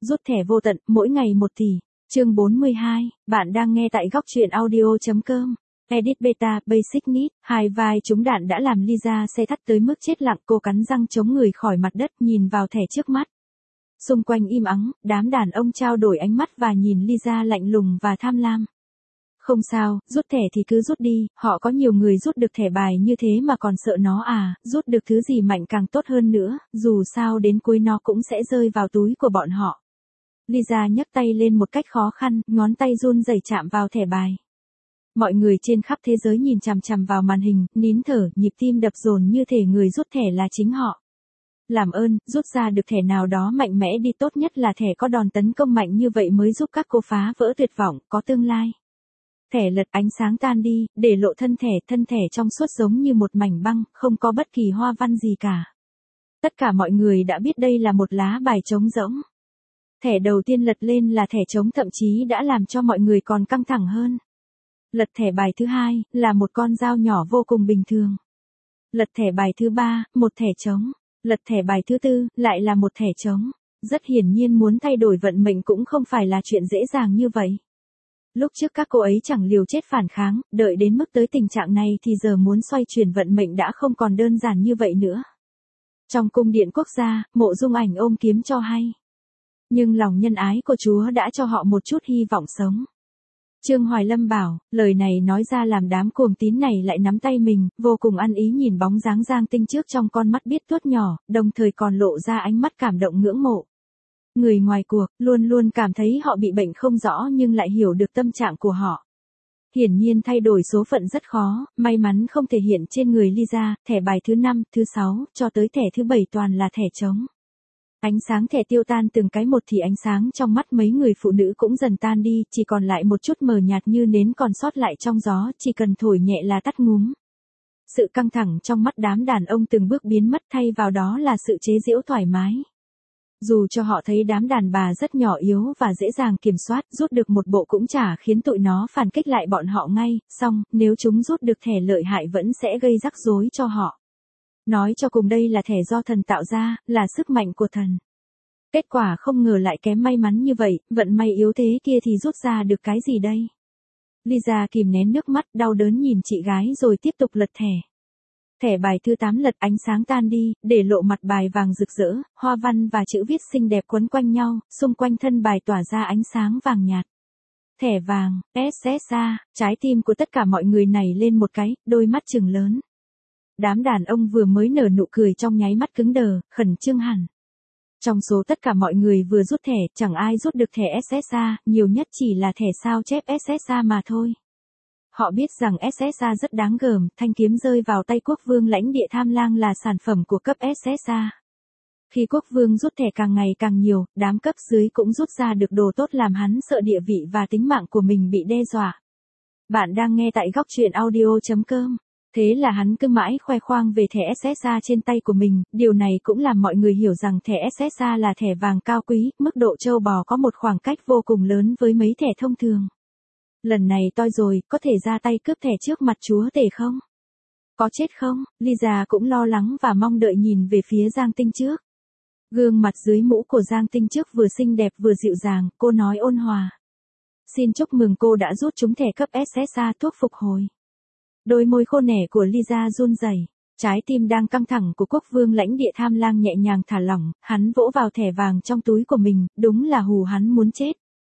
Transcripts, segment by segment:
rút thẻ vô tận, mỗi ngày 1 tỷ. Chương 42, bạn đang nghe tại góc truyện audio.com. Edit Beta, Basic Need, hai vai trúng đạn đã làm Lisa xe thắt tới mức chết lặng, cô cắn răng chống người khỏi mặt đất, nhìn vào thẻ trước mắt. Xung quanh im ắng, đám đàn ông trao đổi ánh mắt và nhìn Lisa lạnh lùng và tham lam. Không sao, rút thẻ thì cứ rút đi, họ có nhiều người rút được thẻ bài như thế mà còn sợ nó à, rút được thứ gì mạnh càng tốt hơn nữa, dù sao đến cuối nó cũng sẽ rơi vào túi của bọn họ. Lisa nhấc tay lên một cách khó khăn, ngón tay run rẩy chạm vào thẻ bài. Mọi người trên khắp thế giới nhìn chằm chằm vào màn hình, nín thở, nhịp tim đập dồn như thể người rút thẻ là chính họ. Làm ơn, rút ra được thẻ nào đó mạnh mẽ đi, tốt nhất là thẻ có đòn tấn công mạnh như vậy mới giúp các cô phá vỡ tuyệt vọng, có tương lai. Thẻ lật, ánh sáng tan đi, để lộ thân thẻ trong suốt giống như một mảnh băng, không có bất kỳ hoa văn gì cả. Tất cả mọi người đã biết đây là một lá bài trống rỗng. Thẻ đầu tiên lật lên là thẻ trống, thậm chí đã làm cho mọi người còn căng thẳng hơn. Lật thẻ bài thứ hai, là một con dao nhỏ vô cùng bình thường. Lật thẻ bài thứ ba, một thẻ trống. Lật thẻ bài thứ tư, lại là một thẻ trống. Rất hiển nhiên muốn thay đổi vận mệnh cũng không phải là chuyện dễ dàng như vậy. Lúc trước các cô ấy chẳng liều chết phản kháng, đợi đến mức tới tình trạng này thì giờ muốn xoay chuyển vận mệnh đã không còn đơn giản như vậy nữa. Trong cung điện quốc gia, Mộ Dung Ảnh ôm kiếm cho hay. Nhưng lòng nhân ái của Chúa đã cho họ một chút hy vọng sống. Trương Hoài Lâm bảo, lời này nói ra làm đám cuồng tín này lại nắm tay mình, vô cùng ăn ý nhìn bóng dáng Giang Tinh trước trong con mắt biết tuốt nhỏ, đồng thời còn lộ ra ánh mắt cảm động ngưỡng mộ. Người ngoài cuộc, luôn luôn cảm thấy họ bị bệnh không rõ nhưng lại hiểu được tâm trạng của họ. Hiển nhiên thay đổi số phận rất khó, may mắn không thể hiện trên người Lisa, thẻ bài thứ 5, thứ 6, cho tới thẻ thứ 7 toàn là thẻ trống. Ánh sáng thẻ tiêu tan từng cái một thì ánh sáng trong mắt mấy người phụ nữ cũng dần tan đi, chỉ còn lại một chút mờ nhạt như nến còn sót lại trong gió, chỉ cần thổi nhẹ là tắt ngúm. Sự căng thẳng trong mắt đám đàn ông từng bước biến mất, thay vào đó là sự chế giễu thoải mái. Dù cho họ thấy đám đàn bà rất nhỏ yếu và dễ dàng kiểm soát, rút được một bộ cũng chả khiến tụi nó phản kích lại bọn họ ngay, song, nếu chúng rút được thẻ lợi hại vẫn sẽ gây rắc rối cho họ. Nói cho cùng đây là thẻ do thần tạo ra, là sức mạnh của thần. Kết quả không ngờ lại kém may mắn như vậy, vận may yếu thế kia thì rút ra được cái gì đây? Lisa kìm nén nước mắt đau đớn nhìn chị gái rồi tiếp tục lật thẻ. Thẻ bài thứ 8 lật, ánh sáng tan đi, để lộ mặt bài vàng rực rỡ, hoa văn và chữ viết xinh đẹp quấn quanh nhau, xung quanh thân bài tỏa ra ánh sáng vàng nhạt. Thẻ vàng, SSA, trái tim của tất cả mọi người nảy lên một cái, đôi mắt trừng lớn. Đám đàn ông vừa mới nở nụ cười trong nháy mắt cứng đờ, khẩn trương hẳn. Trong số tất cả mọi người vừa rút thẻ, chẳng ai rút được thẻ SSA, nhiều nhất chỉ là thẻ sao chép SSA mà thôi. Họ biết rằng SSA rất đáng gờm, thanh kiếm rơi vào tay quốc vương lãnh địa Tham Lang là sản phẩm của cấp SSA. Khi quốc vương rút thẻ càng ngày càng nhiều, đám cấp dưới cũng rút ra được đồ tốt làm hắn sợ địa vị và tính mạng của mình bị đe dọa. Bạn đang nghe tại góc truyện audio.com. Thế là hắn cứ mãi khoe khoang về thẻ SSA trên tay của mình, điều này cũng làm mọi người hiểu rằng thẻ SSA là thẻ vàng cao quý, mức độ trâu bò có một khoảng cách vô cùng lớn với mấy thẻ thông thường. Lần này toi rồi, có thể ra tay cướp thẻ trước mặt chúa tể không? Có chết không? Lisa cũng lo lắng và mong đợi nhìn về phía Giang Tinh trước. Gương mặt dưới mũ của Giang Tinh trước vừa xinh đẹp vừa dịu dàng, cô nói ôn hòa. Xin chúc mừng cô đã rút trúng thẻ cấp SSA thuốc phục hồi. Đôi môi khô nẻ của Lisa run rẩy, trái tim đang căng thẳng của quốc vương lãnh địa Tham Lang nhẹ nhàng thả lỏng, hắn vỗ vào thẻ vàng trong túi của mình, đúng là hù hắn muốn chết.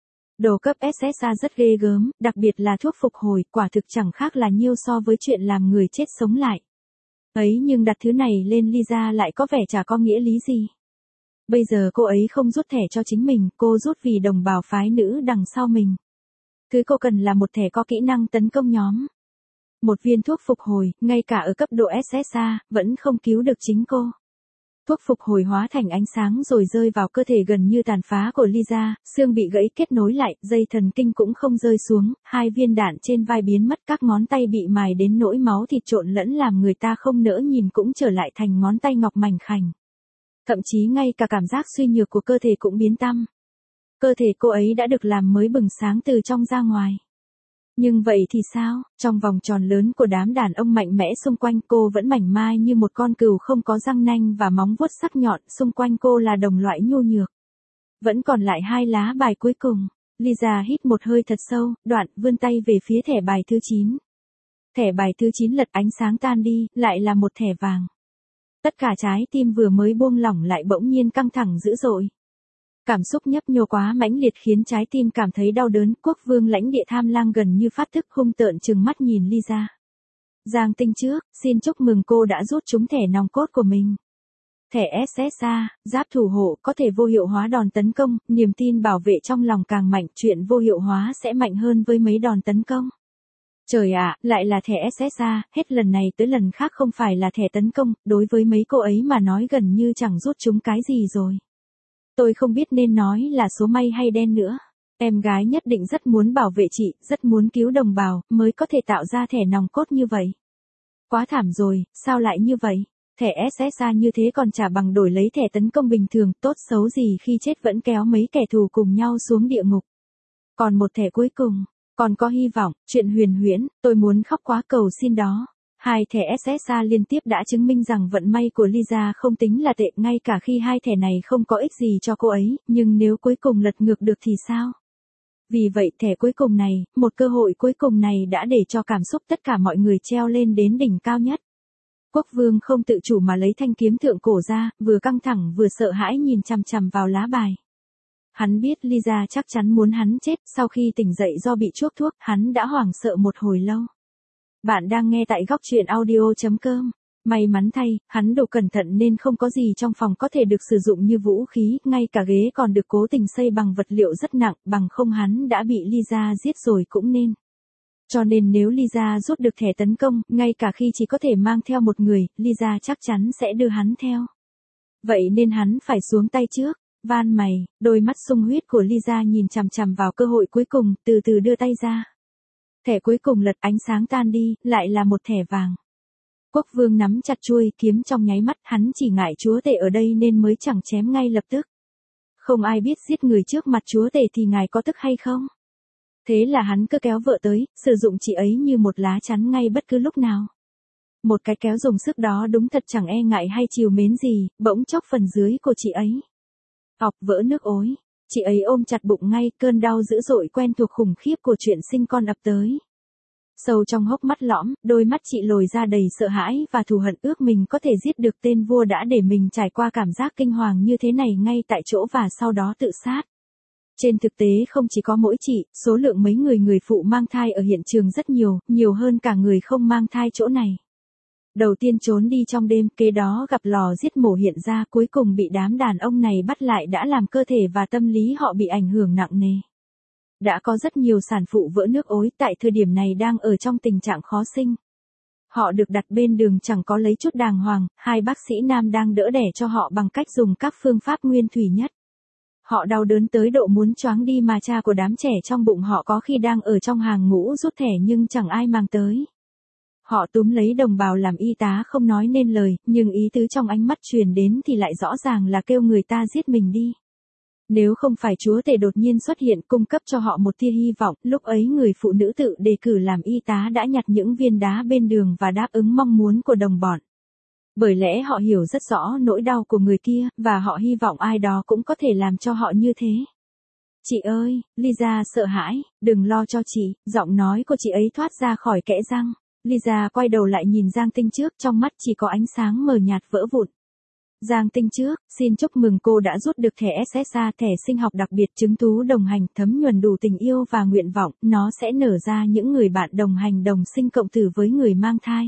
Đồ cấp SSA rất ghê gớm, đặc biệt là thuốc phục hồi, quả thực chẳng khác là nhiêu so với chuyện làm người chết sống lại. Ấy nhưng đặt thứ này lên Lisa lại có vẻ chả có nghĩa lý gì. Bây giờ cô ấy không rút thẻ cho chính mình, cô rút vì đồng bào phái nữ đằng sau mình. Thứ cô cần là một thẻ có kỹ năng tấn công nhóm. Một viên thuốc phục hồi, ngay cả ở cấp độ SSA, vẫn không cứu được chính cô. Thuốc phục hồi hóa thành ánh sáng rồi rơi vào cơ thể gần như tàn phá của Lisa, xương bị gãy kết nối lại, dây thần kinh cũng không rơi xuống, 2 viên đạn trên vai biến mất, các ngón tay bị mài đến nỗi máu thịt trộn lẫn làm người ta không nỡ nhìn cũng trở lại thành ngón tay ngọc mảnh khảnh. Thậm chí ngay cả cảm giác suy nhược của cơ thể cũng biến tăm. Cơ thể cô ấy đã được làm mới bừng sáng từ trong ra ngoài. Nhưng vậy thì sao, trong vòng tròn lớn của đám đàn ông mạnh mẽ xung quanh cô vẫn mảnh mai như một con cừu không có răng nanh và móng vuốt sắc nhọn, xung quanh cô là đồng loại nhu nhược. Vẫn còn lại 2 lá bài cuối cùng. Lisa hít một hơi thật sâu, đoạn vươn tay về phía thẻ bài thứ 9. Thẻ bài thứ 9 lật ánh sáng tan đi, lại là một thẻ vàng. Tất cả trái tim vừa mới buông lỏng lại bỗng nhiên căng thẳng dữ dội. Cảm xúc nhấp nhô quá mãnh liệt khiến trái tim cảm thấy đau đớn. Quốc vương lãnh địa tham lang gần như phát thức hung tợn trừng mắt nhìn Lisa. Giang Tinh trước, xin chúc mừng cô đã rút trúng thẻ nòng cốt của mình. Thẻ SSA, giáp thủ hộ có thể vô hiệu hóa đòn tấn công, niềm tin bảo vệ trong lòng càng mạnh, chuyện vô hiệu hóa sẽ mạnh hơn với mấy đòn tấn công. Trời ạ, lại là thẻ SSA, hết lần này tới lần khác không phải là thẻ tấn công, đối với mấy cô ấy mà nói gần như chẳng rút chúng cái gì rồi. Tôi không biết nên nói là số may hay đen nữa. Em gái nhất định rất muốn bảo vệ chị, rất muốn cứu đồng bào, mới có thể tạo ra thẻ nòng cốt như vậy. Quá thảm rồi, sao lại như vậy? Thẻ SSA như thế còn chả bằng đổi lấy thẻ tấn công bình thường, tốt xấu gì khi chết vẫn kéo mấy kẻ thù cùng nhau xuống địa ngục. Còn một thẻ cuối cùng, còn có hy vọng, chuyện huyền huyễn, tôi muốn khóc quá, cầu xin đó. 2 thẻ SSA liên tiếp đã chứng minh rằng vận may của Lisa không tính là tệ, ngay cả khi 2 thẻ này không có ích gì cho cô ấy, nhưng nếu cuối cùng lật ngược được thì sao? Vì vậy thẻ cuối cùng này, một cơ hội cuối cùng này đã để cho cảm xúc tất cả mọi người treo lên đến đỉnh cao nhất. Quốc vương không tự chủ mà lấy thanh kiếm thượng cổ ra, vừa căng thẳng vừa sợ hãi nhìn chằm chằm vào lá bài. Hắn biết Lisa chắc chắn muốn hắn chết, sau khi tỉnh dậy do bị chuốc thuốc, hắn đã hoảng sợ một hồi lâu. Bạn đang nghe tại góc truyện audio.com. May mắn thay, hắn đồ cẩn thận nên không có gì trong phòng có thể được sử dụng như vũ khí, ngay cả ghế còn được cố tình xây bằng vật liệu rất nặng, bằng không hắn đã bị Lisa giết rồi cũng nên. Cho nên nếu Lisa rút được thẻ tấn công, ngay cả khi chỉ có thể mang theo một người, Lisa chắc chắn sẽ đưa hắn theo. Vậy nên hắn phải xuống tay trước. Van mày, đôi mắt sung huyết của Lisa nhìn chằm chằm vào cơ hội cuối cùng, từ từ đưa tay ra. Thẻ cuối cùng lật ánh sáng tan đi, lại là một thẻ vàng. Quốc vương nắm chặt chuôi kiếm trong nháy mắt, hắn chỉ ngại chúa tể ở đây nên mới chẳng chém ngay lập tức. Không ai biết giết người trước mặt chúa tể thì ngài có tức hay không? Thế là hắn cứ kéo vợ tới, sử dụng chị ấy như một lá chắn ngay bất cứ lúc nào. Một cái kéo dùng sức đó đúng thật chẳng e ngại hay trìu mến gì, bỗng chốc phần dưới của chị ấy. Ọc vỡ nước ối. Chị ấy ôm chặt bụng ngay, cơn đau dữ dội quen thuộc khủng khiếp của chuyện sinh con ập tới. Sâu trong hốc mắt lõm, đôi mắt chị lồi ra đầy sợ hãi và thù hận, ước mình có thể giết được tên vua đã để mình trải qua cảm giác kinh hoàng như thế này ngay tại chỗ và sau đó tự sát. Trên thực tế không chỉ có mỗi chị, số lượng mấy người phụ mang thai ở hiện trường rất nhiều, nhiều hơn cả người không mang thai chỗ này. Đầu tiên trốn đi trong đêm, kế đó gặp lò giết mổ hiện ra, cuối cùng bị đám đàn ông này bắt lại đã làm cơ thể và tâm lý họ bị ảnh hưởng nặng nề. Đã có rất nhiều sản phụ vỡ nước ối tại thời điểm này đang ở trong tình trạng khó sinh. Họ được đặt bên đường chẳng có lấy chút đàng hoàng, 2 bác sĩ nam đang đỡ đẻ cho họ bằng cách dùng các phương pháp nguyên thủy nhất. Họ đau đớn tới độ muốn choáng đi mà cha của đám trẻ trong bụng họ có khi đang ở trong hàng ngũ rút thẻ nhưng chẳng ai mang tới. Họ túm lấy đồng bào làm y tá không nói nên lời, nhưng ý tứ trong ánh mắt truyền đến thì lại rõ ràng là kêu người ta giết mình đi. Nếu không phải chúa tể đột nhiên xuất hiện cung cấp cho họ một tia hy vọng, lúc ấy người phụ nữ tự đề cử làm y tá đã nhặt những viên đá bên đường và đáp ứng mong muốn của đồng bọn. Bởi lẽ họ hiểu rất rõ nỗi đau của người kia, và họ hy vọng ai đó cũng có thể làm cho họ như thế. Chị ơi, Lisa sợ hãi, đừng lo cho chị, giọng nói của chị ấy thoát ra khỏi kẽ răng. Lisa quay đầu lại nhìn Giang Tinh trước, trong mắt chỉ có ánh sáng mờ nhạt vỡ vụn. Giang Tinh trước, xin chúc mừng cô đã rút được thẻ SSA, thẻ sinh học đặc biệt chứng tú đồng hành, thấm nhuần đủ tình yêu và nguyện vọng, nó sẽ nở ra những người bạn đồng hành đồng sinh cộng tử với người mang thai.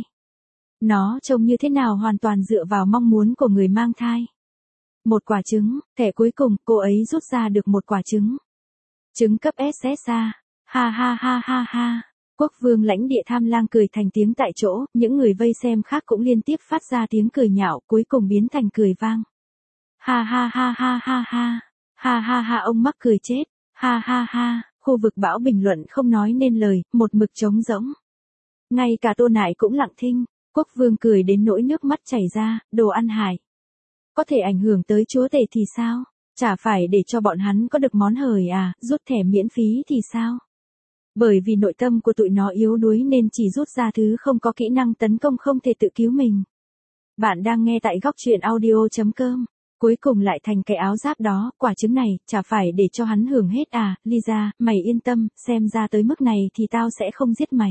Nó trông như thế nào hoàn toàn dựa vào mong muốn của người mang thai. Một quả trứng, thẻ cuối cùng, cô ấy rút ra được một quả trứng. Trứng cấp SSA, ha ha ha ha ha. Quốc vương lãnh địa tham lang cười thành tiếng tại chỗ, những người vây xem khác cũng liên tiếp phát ra tiếng cười nhạo, cuối cùng biến thành cười vang. Ha ha ha ha ha ha, ha ha ha ông mắc cười chết, ha ha ha, khu vực bão bình luận không nói nên lời, một mực trống rỗng. Ngay cả Tô Nại cũng lặng thinh, quốc vương cười đến nỗi nước mắt chảy ra, đồ ăn hại. Có thể ảnh hưởng tới chúa tể thì sao? Chả phải để cho bọn hắn có được món hời à, rút thẻ miễn phí thì sao? Bởi vì nội tâm của tụi nó yếu đuối nên chỉ rút ra thứ không có kỹ năng tấn công không thể tự cứu mình. Bạn đang nghe tại góc truyện audio.com. Cuối cùng lại thành cái áo giáp đó, quả trứng này, chả phải để cho hắn hưởng hết à, Lisa, mày yên tâm, xem ra tới mức này thì tao sẽ không giết mày.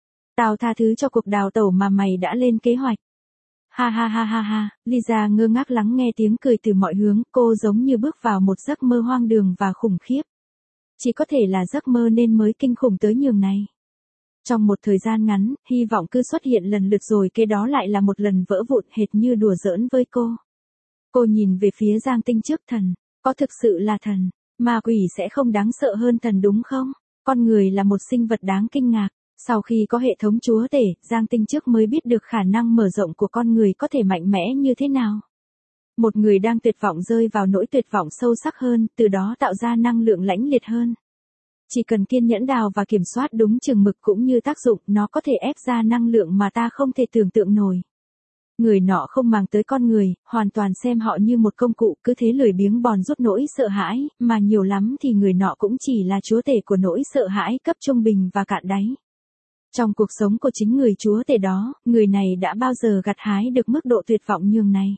Tao tha thứ cho cuộc đào tẩu mà mày đã lên kế hoạch. Ha ha ha ha ha, Lisa ngơ ngác lắng nghe tiếng cười từ mọi hướng, cô giống như bước vào một giấc mơ hoang đường và khủng khiếp. Chỉ có thể là giấc mơ nên mới kinh khủng tới nhường này. Trong một thời gian ngắn, hy vọng cứ xuất hiện lần lượt rồi kế đó lại là một lần vỡ vụn hệt như đùa giỡn với cô. Cô nhìn về phía Giang Tinh trước thần, có thực sự là thần, ma quỷ sẽ không đáng sợ hơn thần đúng không? Con người là một sinh vật đáng kinh ngạc. Sau khi có hệ thống chúa tể, Giang Tinh trước mới biết được khả năng mở rộng của con người có thể mạnh mẽ như thế nào. Một người đang tuyệt vọng rơi vào nỗi tuyệt vọng sâu sắc hơn, từ đó tạo ra năng lượng lãnh liệt hơn. Chỉ cần kiên nhẫn đào và kiểm soát đúng chừng mực cũng như tác dụng, nó có thể ép ra năng lượng mà ta không thể tưởng tượng nổi. Người nọ không màng tới con người, hoàn toàn xem họ như một công cụ, cứ thế lười biếng bòn rút nỗi sợ hãi, mà nhiều lắm thì người nọ cũng chỉ là chúa tể của nỗi sợ hãi cấp trung bình và cạn đáy. Trong cuộc sống của chính người chúa tể đó, người này đã bao giờ gặt hái được mức độ tuyệt vọng nhường này.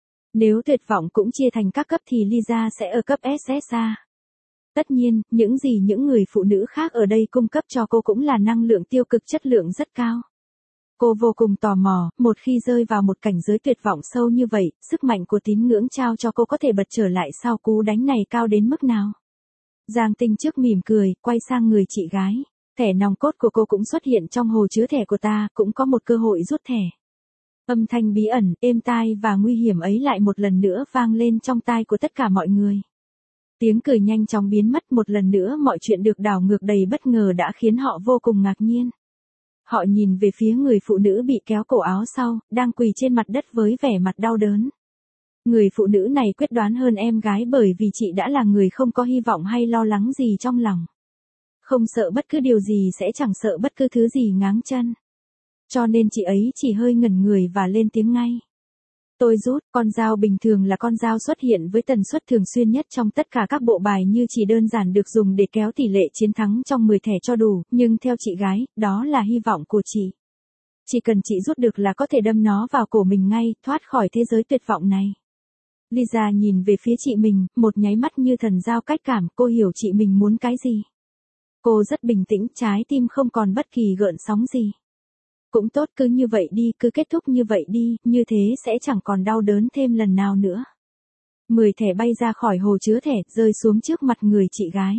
Nếu tuyệt vọng cũng chia thành các cấp thì Lisa sẽ ở cấp SSA. Tất nhiên, những gì những người phụ nữ khác ở đây cung cấp cho cô cũng là năng lượng tiêu cực chất lượng rất cao. Cô vô cùng tò mò, một khi rơi vào một cảnh giới tuyệt vọng sâu như vậy, sức mạnh của tín ngưỡng trao cho cô có thể bật trở lại sau cú đánh này cao đến mức nào. Giang Tinh trước mỉm cười, quay sang người chị gái. Thẻ nòng cốt của cô cũng xuất hiện trong hồ chứa thẻ của ta, cũng có một cơ hội rút thẻ. Âm thanh bí ẩn, êm tai và nguy hiểm ấy lại một lần nữa vang lên trong tai của tất cả mọi người. Tiếng cười nhanh chóng biến mất, một lần nữa mọi chuyện được đảo ngược đầy bất ngờ đã khiến họ vô cùng ngạc nhiên. Họ nhìn về phía người phụ nữ bị kéo cổ áo sau, đang quỳ trên mặt đất với vẻ mặt đau đớn. Người phụ nữ này quyết đoán hơn em gái bởi vì chị đã là người không có hy vọng hay lo lắng gì trong lòng. Không sợ bất cứ điều gì sẽ chẳng sợ bất cứ thứ gì ngáng chân. Cho nên chị ấy chỉ hơi ngẩn người và lên tiếng ngay. Tôi rút, con dao bình thường là con dao xuất hiện với tần suất thường xuyên nhất trong tất cả các bộ bài như chỉ đơn giản được dùng để kéo tỷ lệ chiến thắng trong 10 thẻ cho đủ, nhưng theo chị gái, đó là hy vọng của chị. Chỉ cần chị rút được là có thể đâm nó vào cổ mình ngay, thoát khỏi thế giới tuyệt vọng này. Lisa nhìn về phía chị mình, một nháy mắt như thần giao cách cảm, cô hiểu chị mình muốn cái gì. Cô rất bình tĩnh, trái tim không còn bất kỳ gợn sóng gì. Cũng tốt, cứ như vậy đi, cứ kết thúc như vậy đi, như thế sẽ chẳng còn đau đớn thêm lần nào nữa. 10 thẻ bay ra khỏi hồ chứa thẻ, rơi xuống trước mặt người chị gái.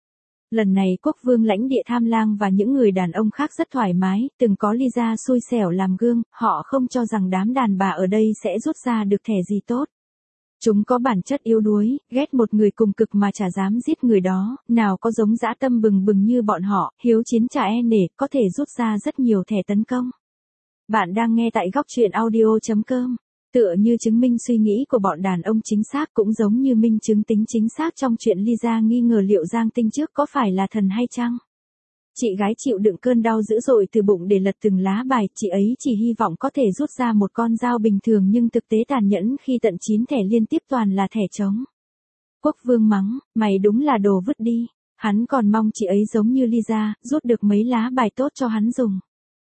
Lần này quốc vương lãnh địa Tham Lang và những người đàn ông khác rất thoải mái, từng có Lisa xui xẻo làm gương, họ không cho rằng đám đàn bà ở đây sẽ rút ra được thẻ gì tốt. Chúng có bản chất yếu đuối, ghét một người cùng cực mà chả dám giết người đó, nào có giống dã tâm bừng bừng như bọn họ, hiếu chiến chả e nể, có thể rút ra rất nhiều thẻ tấn công. Bạn đang nghe tại góc truyện audio.com. Tựa như chứng minh suy nghĩ của bọn đàn ông chính xác cũng giống như minh chứng tính chính xác trong chuyện Lisa nghi ngờ liệu Giang Tinh trước có phải là thần hay chăng. Chị gái chịu đựng cơn đau dữ dội từ bụng để lật từng lá bài, chị ấy chỉ hy vọng có thể rút ra một con dao bình thường nhưng thực tế tàn nhẫn khi tận 9 thẻ liên tiếp toàn là thẻ trống. Quốc vương mắng, mày đúng là đồ vứt đi. Hắn còn mong chị ấy giống như Lisa, rút được mấy lá bài tốt cho hắn dùng.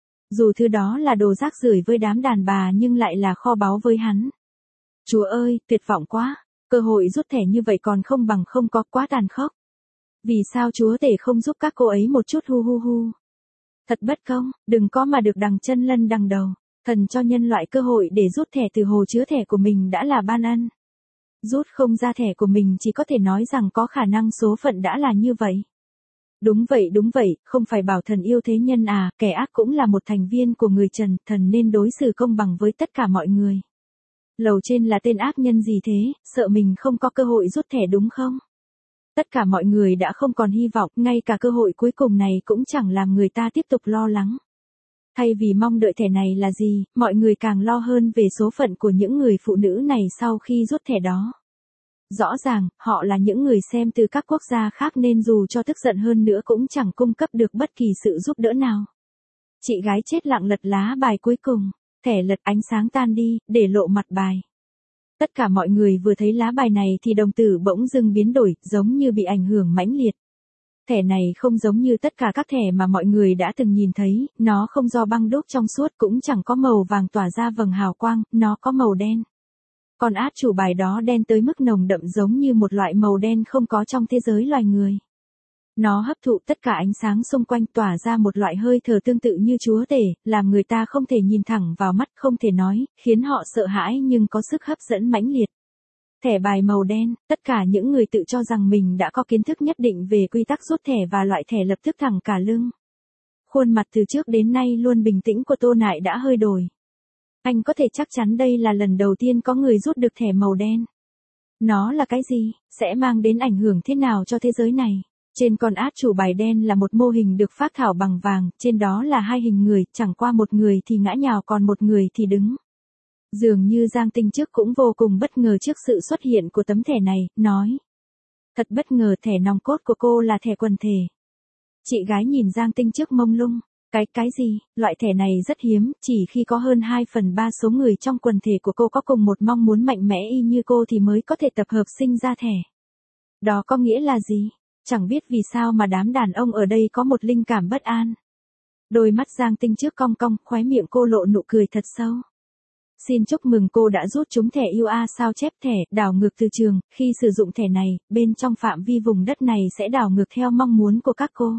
Dù thứ đó là đồ rác rưởi với đám đàn bà nhưng lại là kho báu với hắn. Chúa ơi, tuyệt vọng quá, cơ hội rút thẻ như vậy còn không bằng không có, quá tàn khốc. Vì sao chúa tể không giúp các cô ấy một chút hu hu hu. Thật bất công, đừng có mà được đằng chân lân đằng đầu. Thần cho nhân loại cơ hội để rút thẻ từ hồ chứa thẻ của mình đã là ban ân. Rút không ra thẻ của mình chỉ có thể nói rằng có khả năng số phận đã là như vậy. Đúng vậy, không phải bảo thần yêu thế nhân à, kẻ ác cũng là một thành viên của người trần, thần nên đối xử công bằng với tất cả mọi người. Lầu trên là tên ác nhân gì thế, sợ mình không có cơ hội rút thẻ đúng không? Tất cả mọi người đã không còn hy vọng, ngay cả cơ hội cuối cùng này cũng chẳng làm người ta tiếp tục lo lắng. Thay vì mong đợi thẻ này là gì, mọi người càng lo hơn về số phận của những người phụ nữ này sau khi rút thẻ đó. Rõ ràng, họ là những người xem từ các quốc gia khác nên dù cho tức giận hơn nữa cũng chẳng cung cấp được bất kỳ sự giúp đỡ nào. Chị gái chết lặng lật lá bài cuối cùng, thẻ lật ánh sáng tan đi, để lộ mặt bài. Tất cả mọi người vừa thấy lá bài này thì đồng tử bỗng dưng biến đổi, giống như bị ảnh hưởng mãnh liệt. Thẻ này không giống như tất cả các thẻ mà mọi người đã từng nhìn thấy, nó không do băng đúc trong suốt cũng chẳng có màu vàng tỏa ra vầng hào quang, nó có màu đen. Con át chủ bài đó đen tới mức nồng đậm giống như một loại màu đen không có trong thế giới loài người. Nó hấp thụ tất cả ánh sáng xung quanh tỏa ra một loại hơi thở tương tự như chúa tể, làm người ta không thể nhìn thẳng vào mắt không thể nói, khiến họ sợ hãi nhưng có sức hấp dẫn mãnh liệt. Thẻ bài màu đen, tất cả những người tự cho rằng mình đã có kiến thức nhất định về quy tắc rút thẻ và loại thẻ lập tức thẳng cả lưng. Khuôn mặt từ trước đến nay luôn bình tĩnh của Tô Nại đã hơi đổi. Anh có thể chắc chắn đây là lần đầu tiên có người rút được thẻ màu đen. Nó là cái gì, sẽ mang đến ảnh hưởng thế nào cho thế giới này? Trên con át chủ bài đen là một mô hình được phác thảo bằng vàng, trên đó là hai hình người, chẳng qua một người thì ngã nhào còn một người thì đứng. Dường như Giang Tinh Chức cũng vô cùng bất ngờ trước sự xuất hiện của tấm thẻ này, nói. Thật bất ngờ thẻ nòng cốt của cô là thẻ quần thể. Chị gái nhìn Giang Tinh Chức mông lung. Cái gì, loại thẻ này rất hiếm, chỉ khi có hơn 2/3 số người trong quần thể của cô có cùng một mong muốn mạnh mẽ y như cô thì mới có thể tập hợp sinh ra thẻ. Đó có nghĩa là gì? Chẳng biết vì sao mà đám đàn ông ở đây có một linh cảm bất an. Đôi mắt Giang Tinh Chức cong cong, khóe miệng cô lộ nụ cười thật sâu. Xin chúc mừng cô đã rút trúng thẻ UA sao chép thẻ, đảo ngược từ trường, khi sử dụng thẻ này, bên trong phạm vi vùng đất này sẽ đảo ngược theo mong muốn của các cô.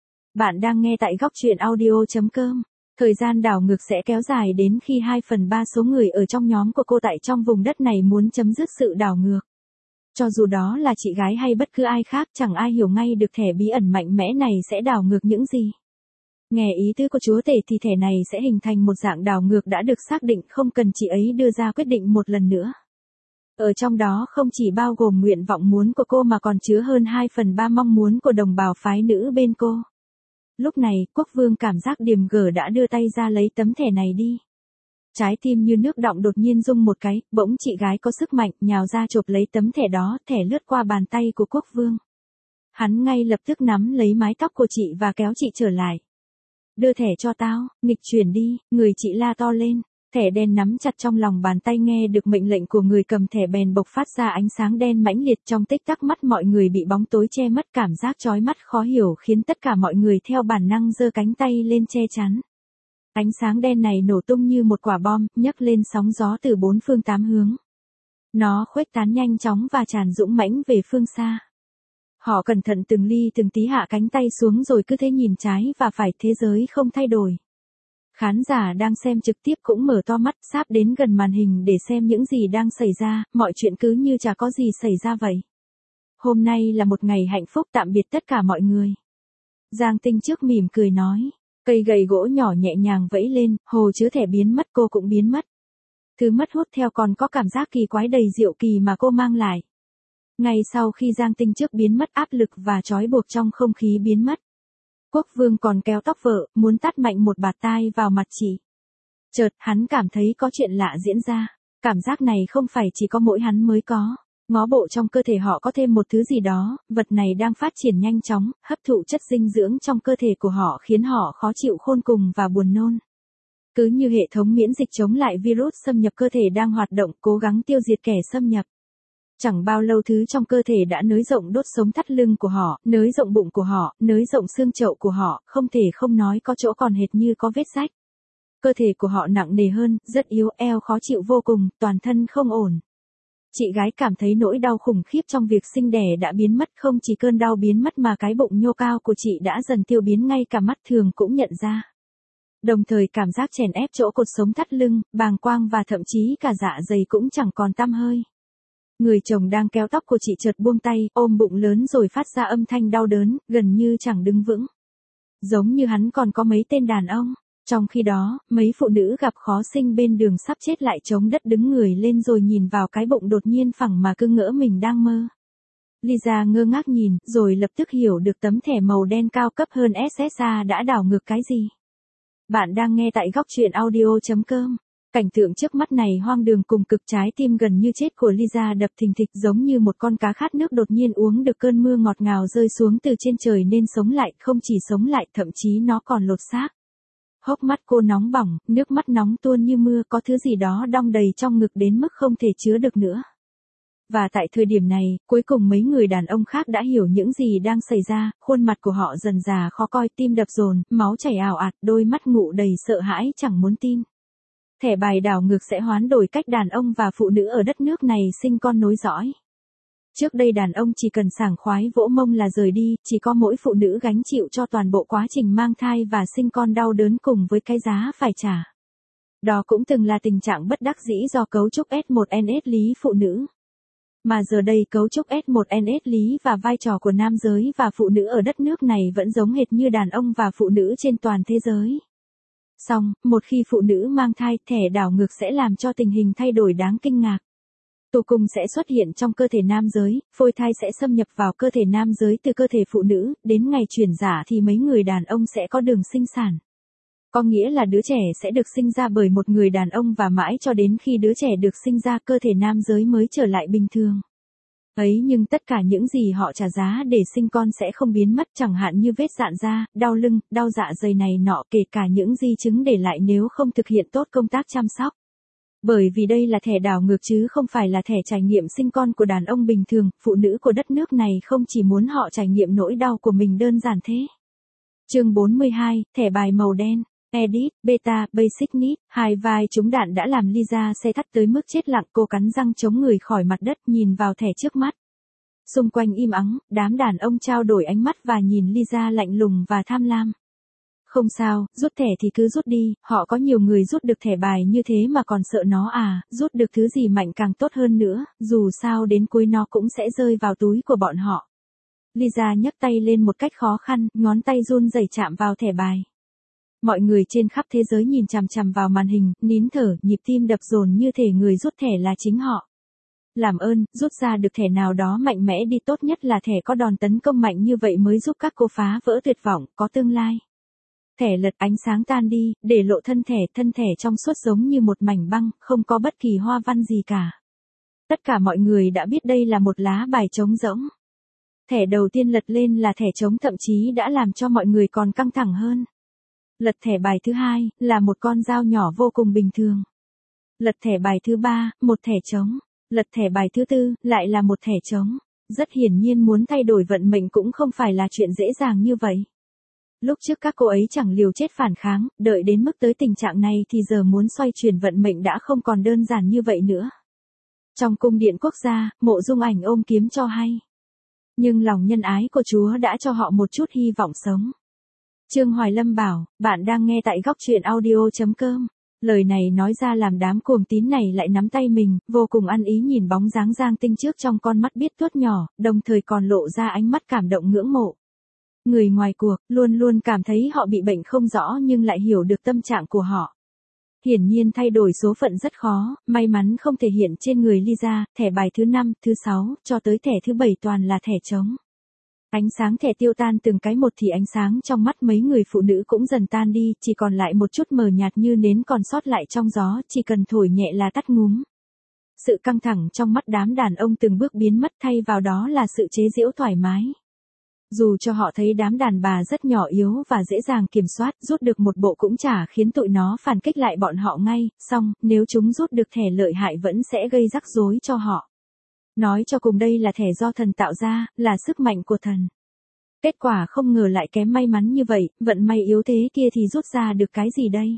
Bạn đang nghe tại góc truyện audio.com. Thời gian đảo ngược sẽ kéo dài đến khi 2/3 số người ở trong nhóm của cô tại trong vùng đất này muốn chấm dứt sự đảo ngược. Cho dù đó là chị gái hay bất cứ ai khác, chẳng ai hiểu ngay được thẻ bí ẩn mạnh mẽ này sẽ đảo ngược những gì. Nghe ý tứ của chúa tể thì thẻ này sẽ hình thành một dạng đảo ngược đã được xác định, không cần chị ấy đưa ra quyết định một lần nữa. Ở trong đó không chỉ bao gồm nguyện vọng muốn của cô mà còn chứa hơn 2/3 mong muốn của đồng bào phái nữ bên cô. Lúc này, quốc vương cảm giác điềm gở đã đưa tay ra lấy tấm thẻ này đi. Trái tim như nước đọng đột nhiên rung một cái, bỗng chị gái có sức mạnh nhào ra chộp lấy tấm thẻ đó, thẻ lướt qua bàn tay của quốc vương. Hắn ngay lập tức nắm lấy mái tóc của chị và kéo chị trở lại. Đưa thẻ cho tao, nghịch chuyển đi, người chị la to lên. Thẻ đen nắm chặt trong lòng bàn tay nghe được mệnh lệnh của người cầm thẻ bèn bộc phát ra ánh sáng đen mãnh liệt, trong tích tắc mắt mọi người bị bóng tối che mất, cảm giác chói mắt khó hiểu khiến tất cả mọi người theo bản năng giơ cánh tay lên che chắn. Ánh sáng đen này nổ tung như một quả bom, nhấc lên sóng gió từ bốn phương tám hướng. Nó khuếch tán nhanh chóng và tràn dũng mãnh về phương xa. Họ cẩn thận từng ly từng tí hạ cánh tay xuống rồi cứ thế nhìn trái và phải, thế giới không thay đổi. Khán giả đang xem trực tiếp cũng mở to mắt sáp đến gần màn hình để xem những gì đang xảy ra, mọi chuyện cứ như chả có gì xảy ra vậy. Hôm nay là một ngày hạnh phúc, tạm biệt tất cả mọi người. Giang Tinh Chức mỉm cười nói. Cây gậy gỗ nhỏ nhẹ nhàng vẫy lên, hồ chứa thẻ biến mất, cô cũng biến mất. Thứ mất hút theo còn có cảm giác kỳ quái đầy diệu kỳ mà cô mang lại. Ngay sau khi Giang Tinh Chức biến mất, áp lực và trói buộc trong không khí biến mất. Quốc vương còn kéo tóc vợ, muốn tát mạnh một bạt tai vào mặt chị. Chợt, hắn cảm thấy có chuyện lạ diễn ra. Cảm giác này không phải chỉ có mỗi hắn mới có. Ngó bộ trong cơ thể họ có thêm một thứ gì đó, vật này đang phát triển nhanh chóng, hấp thụ chất dinh dưỡng trong cơ thể của họ khiến họ khó chịu khôn cùng và buồn nôn. Cứ như hệ thống miễn dịch chống lại virus xâm nhập cơ thể đang hoạt động, cố gắng tiêu diệt kẻ xâm nhập. Chẳng bao lâu thứ trong cơ thể đã nới rộng đốt sống thắt lưng của họ, nới rộng bụng của họ, nới rộng xương chậu của họ, không thể không nói có chỗ còn hệt như có vết rách. Cơ thể của họ nặng nề hơn, rất yếu, eo khó chịu vô cùng, toàn thân không ổn. Chị gái cảm thấy nỗi đau khủng khiếp trong việc sinh đẻ đã biến mất, không chỉ cơn đau biến mất mà cái bụng nhô cao của chị đã dần tiêu biến, ngay cả mắt thường cũng nhận ra. Đồng thời cảm giác chèn ép chỗ cột sống thắt lưng, bàng quang và thậm chí cả dạ dày cũng chẳng còn tăm hơi. Người chồng đang kéo tóc của chị chợt buông tay, ôm bụng lớn rồi phát ra âm thanh đau đớn, gần như chẳng đứng vững. Giống như hắn còn có mấy tên đàn ông. Trong khi đó, mấy phụ nữ gặp khó sinh bên đường sắp chết lại chống đất đứng người lên rồi nhìn vào cái bụng đột nhiên phẳng mà cứ ngỡ mình đang mơ. Lisa ngơ ngác nhìn, rồi lập tức hiểu được tấm thẻ màu đen cao cấp hơn SSA đã đảo ngược cái gì. Bạn đang nghe tại góc truyện audio.com. Cảnh tượng trước mắt này hoang đường cùng cực, trái tim gần như chết của Lisa đập thình thịch giống như một con cá khát nước đột nhiên uống được cơn mưa ngọt ngào rơi xuống từ trên trời nên sống lại, không chỉ sống lại, thậm chí nó còn lột xác. Hốc mắt cô nóng bỏng, nước mắt nóng tuôn như mưa, có thứ gì đó đong đầy trong ngực đến mức không thể chứa được nữa. Và tại thời điểm này, cuối cùng mấy người đàn ông khác đã hiểu những gì đang xảy ra, khuôn mặt của họ dần dà khó coi, tim đập dồn, máu chảy ào ạt, đôi mắt ngụ đầy sợ hãi chẳng muốn tin. Thẻ bài đảo ngược sẽ hoán đổi cách đàn ông và phụ nữ ở đất nước này sinh con nối dõi. Trước đây đàn ông chỉ cần sảng khoái vỗ mông là rời đi, chỉ có mỗi phụ nữ gánh chịu cho toàn bộ quá trình mang thai và sinh con đau đớn cùng với cái giá phải trả. Đó cũng từng là tình trạng bất đắc dĩ do cấu trúc S1NS lý phụ nữ. Mà giờ đây cấu trúc S1NS lý và vai trò của nam giới và phụ nữ ở đất nước này vẫn giống hệt như đàn ông và phụ nữ trên toàn thế giới. Song, một khi phụ nữ mang thai, thẻ đảo ngược sẽ làm cho tình hình thay đổi đáng kinh ngạc. Tử cung sẽ xuất hiện trong cơ thể nam giới, phôi thai sẽ xâm nhập vào cơ thể nam giới từ cơ thể phụ nữ, đến ngày chuyển dạ thì mấy người đàn ông sẽ có đường sinh sản. Có nghĩa là đứa trẻ sẽ được sinh ra bởi một người đàn ông và mãi cho đến khi đứa trẻ được sinh ra cơ thể nam giới mới trở lại bình thường. Ấy nhưng tất cả những gì họ trả giá để sinh con sẽ không biến mất, chẳng hạn như vết rạn da, đau lưng, đau dạ dày này nọ, kể cả những di chứng để lại nếu không thực hiện tốt công tác chăm sóc. Bởi vì đây là thẻ đảo ngược chứ không phải là thẻ trải nghiệm sinh con của đàn ông bình thường, phụ nữ của đất nước này không chỉ muốn họ trải nghiệm nỗi đau của mình đơn giản thế. Chương 42, thẻ bài màu đen. Edit, Beta, Basic Need, hai vai trúng đạn đã làm Lisa xe thắt tới mức chết lặng, cô cắn răng chống người khỏi mặt đất nhìn vào thẻ trước mắt. Xung quanh im ắng, đám đàn ông trao đổi ánh mắt và nhìn Lisa lạnh lùng và tham lam. Không sao, rút thẻ thì cứ rút đi, họ có nhiều người rút được thẻ bài như thế mà còn sợ nó à, rút được thứ gì mạnh càng tốt hơn nữa, dù sao đến cuối nó cũng sẽ rơi vào túi của bọn họ. Lisa nhấc tay lên một cách khó khăn, ngón tay run rẩy chạm vào thẻ bài. Mọi người trên khắp thế giới nhìn chằm chằm vào màn hình, nín thở, nhịp tim đập dồn như thể người rút thẻ là chính họ. Làm ơn, rút ra được thẻ nào đó mạnh mẽ đi, tốt nhất là thẻ có đòn tấn công mạnh như vậy mới giúp các cô phá vỡ tuyệt vọng, có tương lai. Thẻ lật, ánh sáng tan đi, để lộ thân thẻ trong suốt giống như một mảnh băng, không có bất kỳ hoa văn gì cả. Tất cả mọi người đã biết đây là một lá bài trống rỗng. Thẻ đầu tiên lật lên là thẻ trống, thậm chí đã làm cho mọi người còn căng thẳng hơn. Lật thẻ bài thứ hai, là một con dao nhỏ vô cùng bình thường. Lật thẻ bài thứ ba, một thẻ trống. Lật thẻ bài thứ tư, lại là một thẻ trống. Rất hiển nhiên muốn thay đổi vận mệnh cũng không phải là chuyện dễ dàng như vậy. Lúc trước các cô ấy chẳng liều chết phản kháng, đợi đến mức tới tình trạng này thì giờ muốn xoay chuyển vận mệnh đã không còn đơn giản như vậy nữa. Trong cung điện quốc gia, Mộ Dung Ảnh ôm kiếm cho hay. Nhưng lòng nhân ái của Chúa đã cho họ một chút hy vọng sống. Trương Hoài Lâm bảo, bạn đang nghe tại góc truyện audio.com. Lời này nói ra làm đám cuồng tín này lại nắm tay mình, vô cùng ăn ý nhìn bóng dáng Giang Tinh trước trong con mắt biết tuốt nhỏ, đồng thời còn lộ ra ánh mắt cảm động ngưỡng mộ. Người ngoài cuộc, luôn luôn cảm thấy họ bị bệnh không rõ nhưng lại hiểu được tâm trạng của họ. Hiển nhiên thay đổi số phận rất khó, may mắn không thể hiện trên người Lisa, thẻ bài thứ 5, thứ 6, cho tới thẻ thứ 7 toàn là thẻ trống. Ánh sáng thẻ tiêu tan từng cái một thì ánh sáng trong mắt mấy người phụ nữ cũng dần tan đi, chỉ còn lại một chút mờ nhạt như nến còn sót lại trong gió, chỉ cần thổi nhẹ là tắt ngúm. Sự căng thẳng trong mắt đám đàn ông từng bước biến mất, thay vào đó là sự chế giễu thoải mái. Dù cho họ thấy đám đàn bà rất nhỏ yếu và dễ dàng kiểm soát, rút được một bộ cũng chả khiến tụi nó phản kích lại bọn họ ngay, song, nếu chúng rút được thẻ lợi hại vẫn sẽ gây rắc rối cho họ. Nói cho cùng đây là thẻ do thần tạo ra, là sức mạnh của thần. Kết quả không ngờ lại kém may mắn như vậy, vận may yếu thế kia thì rút ra được cái gì đây?